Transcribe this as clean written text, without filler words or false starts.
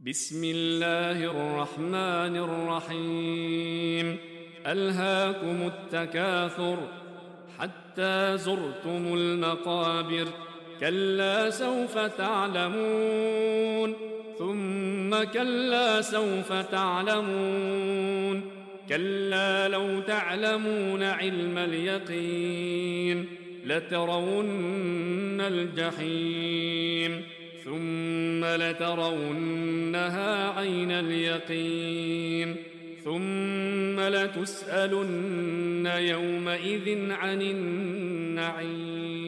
بسم الله الرحمن الرحيم. ألهاكم التكاثر حتى زرتم المقابر، كلا سوف تعلمون ثم كلا سوف تعلمون، كلا لو تعلمون علم اليقين لترون الجحيم ثم لترونها عين اليقين ثم لتسألن يومئذ عن النعيم.